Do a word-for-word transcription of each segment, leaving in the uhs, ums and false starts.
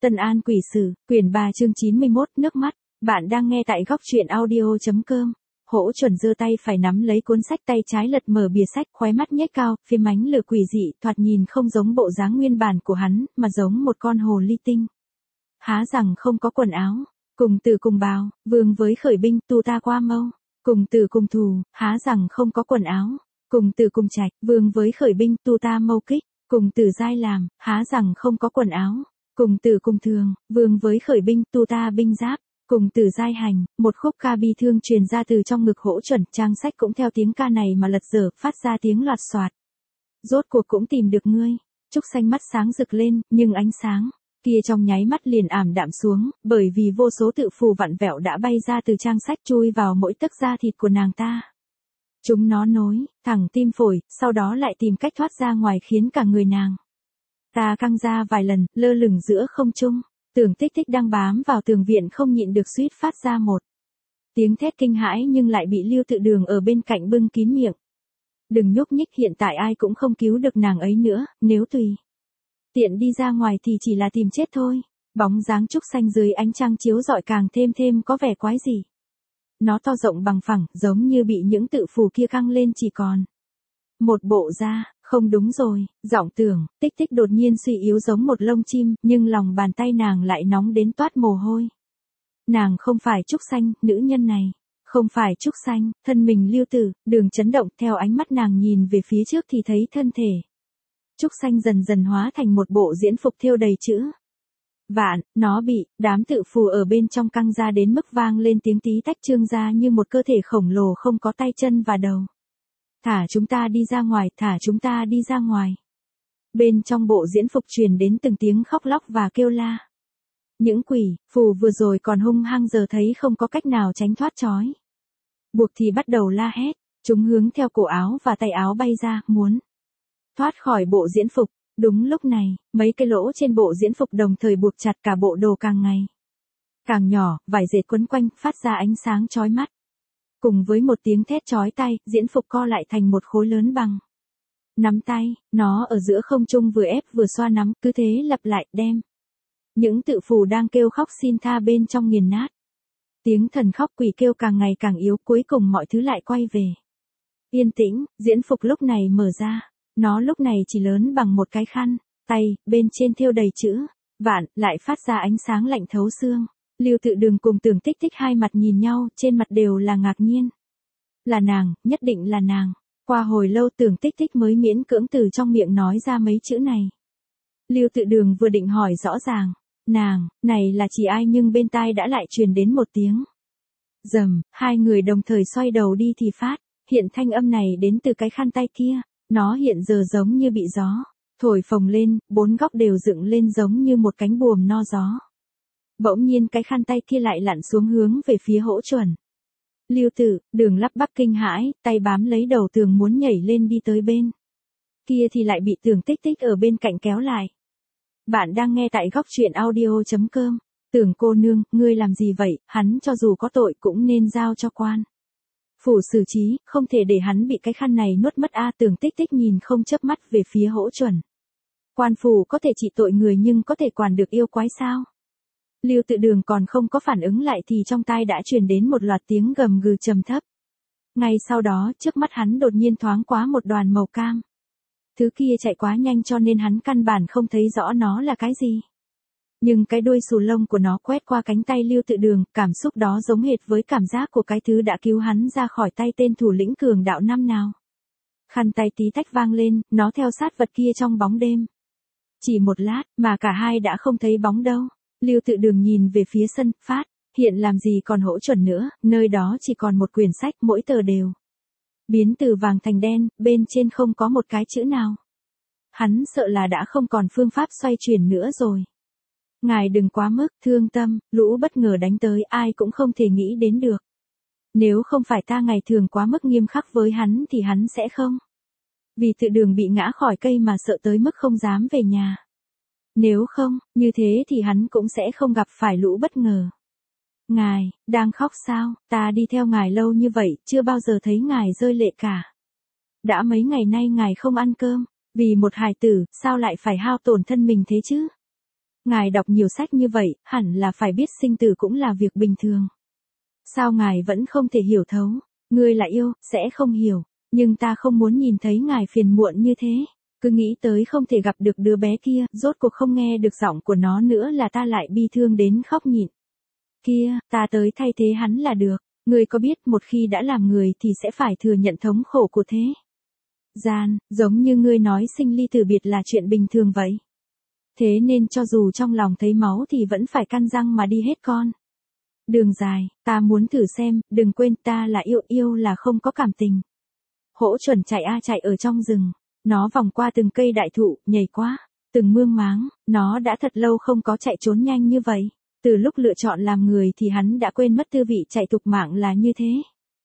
Tân An Quỷ Sử, quyển ba chương chín mươi mốt, nước mắt. Bạn đang nghe tại góc truyện audio.com. Hỗ Chuẩn giơ tay phải nắm lấy cuốn sách, tay trái lật mở bìa sách, khóe mắt nhếch cao, phim ánh lửa quỷ dị, thoạt nhìn không giống bộ dáng nguyên bản của hắn, mà giống một con hồ ly tinh. Há rằng không có quần áo, cùng tử cùng bào, vương với khởi binh, tu ta qua mâu, cùng tử cùng thù, há rằng không có quần áo, cùng tử cùng trạch, vương với khởi binh, tu ta mâu kích, cùng tử giai làm, há rằng không có quần áo. Cùng tử cùng thường, vương với khởi binh, tu ta binh giáp, cùng tử giai hành, một khúc ca bi thương truyền ra từ trong ngực Hỗ Chuẩn, trang sách cũng theo tiếng ca này mà lật dở, phát ra tiếng loạt xoạt. Rốt cuộc cũng tìm được ngươi. Trúc Xanh mắt sáng rực lên, nhưng ánh sáng kia trong nháy mắt liền ảm đạm xuống, bởi vì vô số tự phù vặn vẹo đã bay ra từ trang sách, chui vào mỗi tấc da thịt của nàng ta. Chúng nó nối thẳng tim phổi, sau đó lại tìm cách thoát ra ngoài, khiến cả người nàng ta căng ra vài lần, lơ lửng giữa không trung. Tưởng Tích Tích đang bám vào tường viện không nhịn được suýt phát ra một tiếng thét kinh hãi, nhưng lại bị Lưu Tự Đường ở bên cạnh bưng kín miệng. Đừng nhúc nhích, hiện tại ai cũng không cứu được nàng ấy nữa, nếu tùy tiện đi ra ngoài thì chỉ là tìm chết thôi. Bóng dáng Trúc Xanh dưới ánh trăng chiếu rọi càng thêm thêm có vẻ quái dị. Nó to rộng bằng phẳng, giống như bị những tự phù kia căng lên chỉ còn một bộ da. Không đúng rồi, giọng Tưởng Tích Tích đột nhiên suy yếu giống một lông chim, nhưng lòng bàn tay nàng lại nóng đến toát mồ hôi. Nàng không phải Trúc Xanh, nữ nhân này không phải Trúc Xanh. Thân mình Lưu Tử Đường chấn động, theo ánh mắt nàng nhìn về phía trước thì thấy thân thể Trúc Xanh dần dần hóa thành một bộ diễn phục thêu đầy chữ vạn. Nó bị đám tự phù ở bên trong căng ra đến mức vang lên tiếng tí tách, trương ra như một cơ thể khổng lồ không có tay chân và đầu. Thả chúng ta đi ra ngoài, thả chúng ta đi ra ngoài. Bên trong bộ diễn phục truyền đến từng tiếng khóc lóc và kêu la. Những quỷ phù vừa rồi còn hung hăng, giờ thấy không có cách nào tránh thoát trói buộc thì bắt đầu la hét. Chúng hướng theo cổ áo và tay áo bay ra, muốn thoát khỏi bộ diễn phục. Đúng lúc này, mấy cái lỗ trên bộ diễn phục đồng thời buộc chặt, cả bộ đồ càng ngày càng nhỏ, vải dệt quấn quanh, phát ra ánh sáng chói mắt. Cùng với một tiếng thét chói tai, diễn phục co lại thành một khối lớn bằng nắm tay, nó ở giữa không trung vừa ép vừa xoa nắm, cứ thế lặp lại, đem những tự phù đang kêu khóc xin tha bên trong nghiền nát. Tiếng thần khóc quỷ kêu càng ngày càng yếu, cuối cùng mọi thứ lại quay về yên tĩnh. Diễn phục lúc này mở ra, nó lúc này chỉ lớn bằng một cái khăn tay, bên trên thêu đầy chữ vạn, lại phát ra ánh sáng lạnh thấu xương. Lưu Tự Đường cùng Tưởng Tích Tích hai mặt nhìn nhau, trên mặt đều là ngạc nhiên. Là nàng, nhất định là nàng. Qua hồi lâu Tưởng Tích Tích mới miễn cưỡng từ trong miệng nói ra mấy chữ này. Lưu Tự Đường vừa định hỏi rõ ràng, nàng, này là chỉ ai, nhưng bên tai đã lại truyền đến một tiếng rầm. Hai người đồng thời xoay đầu đi thì phát hiện thanh âm này đến từ cái khăn tay kia. Nó hiện giờ giống như bị gió thổi phồng lên, bốn góc đều dựng lên giống như một cánh buồm no gió. Bỗng nhiên cái khăn tay kia lại lặn xuống hướng về phía Hỗ Chuẩn. Lưu Tự Đường lắp bắp kinh hãi, tay bám lấy đầu tường muốn nhảy lên đi tới bên kia thì lại bị Tưởng Tích Tích ở bên cạnh kéo lại. Bạn đang nghe tại góc truyện audio.com. Tưởng cô nương, ngươi làm gì vậy? Hắn cho dù có tội cũng nên giao cho quan phủ xử trí, không thể để hắn bị cái khăn này nuốt mất a. Tưởng Tích Tích nhìn không chớp mắt về phía Hỗ Chuẩn. Quan phủ có thể trị tội người nhưng có thể quản được yêu quái sao? Lưu Tự Đường còn không có phản ứng lại thì trong tai đã truyền đến một loạt tiếng gầm gừ trầm thấp. Ngay sau đó, trước mắt hắn đột nhiên thoáng qua một đoàn màu cam. Thứ kia chạy quá nhanh cho nên hắn căn bản không thấy rõ nó là cái gì. Nhưng cái đuôi xù lông của nó quét qua cánh tay Lưu Tự Đường, cảm xúc đó giống hệt với cảm giác của cái thứ đã cứu hắn ra khỏi tay tên thủ lĩnh cường đạo năm nào. Khăn tay tí tách vang lên, nó theo sát vật kia trong bóng đêm. Chỉ một lát, mà cả hai đã không thấy bóng đâu. Lưu Tự Đường nhìn về phía sân, phát hiện làm gì còn Hỗ Chuẩn nữa, nơi đó chỉ còn một quyển sách, mỗi tờ đều biến từ vàng thành đen, bên trên không có một cái chữ nào. Hắn sợ là đã không còn phương pháp xoay chuyển nữa rồi. Ngài đừng quá mức thương tâm, lũ bất ngờ đánh tới, ai cũng không thể nghĩ đến được. Nếu không phải ta ngày thường quá mức nghiêm khắc với hắn thì hắn sẽ không vì Tự Đường bị ngã khỏi cây mà sợ tới mức không dám về nhà. Nếu không, như thế thì hắn cũng sẽ không gặp phải lũ bất ngờ. Ngài, đang khóc sao? Ta đi theo ngài lâu như vậy, chưa bao giờ thấy ngài rơi lệ cả. Đã mấy ngày nay ngài không ăn cơm, vì một hài tử, sao lại phải hao tổn thân mình thế chứ? Ngài đọc nhiều sách như vậy, hẳn là phải biết sinh tử cũng là việc bình thường. Sao ngài vẫn không thể hiểu thấu? Ngươi là yêu, sẽ không hiểu. Nhưng ta không muốn nhìn thấy ngài phiền muộn như thế. Cứ nghĩ tới không thể gặp được đứa bé kia, rốt cuộc không nghe được giọng của nó nữa là ta lại bi thương đến khóc nhịn. Kia, ta tới thay thế hắn là được. Ngươi có biết một khi đã làm người thì sẽ phải thừa nhận thống khổ của thế gian, giống như ngươi nói sinh ly tử biệt là chuyện bình thường vậy. Thế nên cho dù trong lòng thấy máu thì vẫn phải căn răng mà đi hết con. Đường dài, ta muốn thử xem, đừng quên ta là yêu, yêu là không có cảm tình. Hỗ Chuẩn chạy a chạy ở trong rừng, nó vòng qua từng cây đại thụ, nhảy qua từng mương máng, nó đã thật lâu không có chạy trốn nhanh như vậy. Từ lúc lựa chọn làm người thì hắn đã quên mất tư vị chạy tục mạng là như thế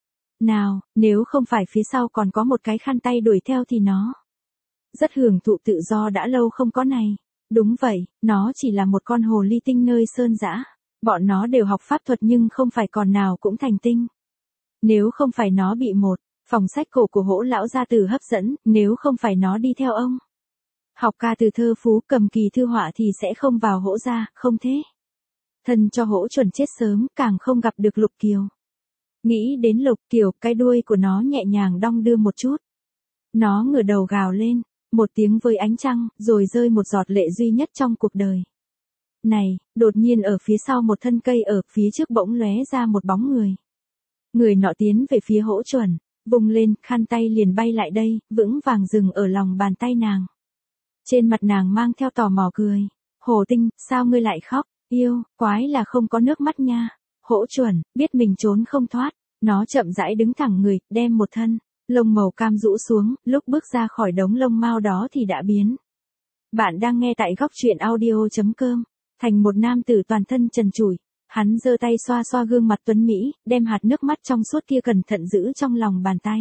nào, nếu không phải phía sau còn có một cái khăn tay đuổi theo thì nó rất hưởng thụ tự do đã lâu không có này. Đúng vậy, nó chỉ là một con hồ ly tinh nơi sơn dã. Bọn nó đều học pháp thuật nhưng không phải con nào cũng thành tinh. Nếu không phải nó bị một phòng sách cổ của Hỗ lão gia tử hấp dẫn, nếu không phải nó đi theo ông học ca từ thơ phú cầm kỳ thư họa thì sẽ không vào Hỗ gia, không thế. Thân cho Hỗ Chuẩn chết sớm, càng không gặp được Lục Kiều. Nghĩ đến Lục Kiều, cái đuôi của nó nhẹ nhàng đong đưa một chút. Nó ngửa đầu gào lên, một tiếng với ánh trăng, rồi rơi một giọt lệ duy nhất trong cuộc đời. Này, đột nhiên ở phía sau một thân cây ở phía trước bỗng lóe ra một bóng người. Người nọ tiến về phía Hỗ Chuẩn, vùng lên, khăn tay liền bay lại đây, vững vàng dừng ở lòng bàn tay nàng. Trên mặt nàng mang theo tò mò cười. Hồ Tinh, sao ngươi lại khóc? Yêu, quái là không có nước mắt nha. Hỗ Chuẩn, biết mình trốn không thoát. Nó chậm rãi đứng thẳng người, đem một thân lông màu cam rũ xuống, lúc bước ra khỏi đống lông mao đó thì đã biến. Bạn đang nghe tại góc truyện audio.com. Thành một nam tử toàn thân trần trụi. Hắn giơ tay xoa xoa gương mặt tuấn Mỹ, đem hạt nước mắt trong suốt kia cẩn thận giữ trong lòng bàn tay.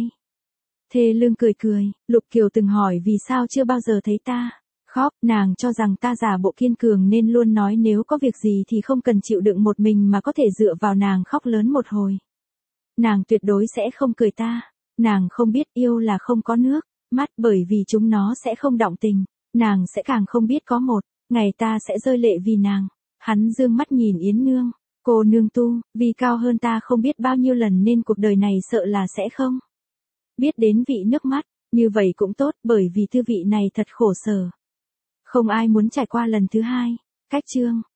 Thê lương cười cười, Lục Kiều từng hỏi vì sao chưa bao giờ thấy ta khóc, nàng cho rằng ta giả bộ kiên cường nên luôn nói nếu có việc gì thì không cần chịu đựng một mình mà có thể dựa vào nàng khóc lớn một hồi. Nàng tuyệt đối sẽ không cười ta. Nàng không biết yêu là không có nước mắt bởi vì chúng nó sẽ không động tình. Nàng sẽ càng không biết có một ngày ta sẽ rơi lệ vì nàng. Hắn dương mắt nhìn Yến Nương. Cô nương tu, vì cao hơn ta không biết bao nhiêu lần nên cuộc đời này sợ là sẽ không biết đến vị nước mắt. Như vậy cũng tốt bởi vì thư vị này thật khổ sở. Không ai muốn trải qua lần thứ hai. Cách chương.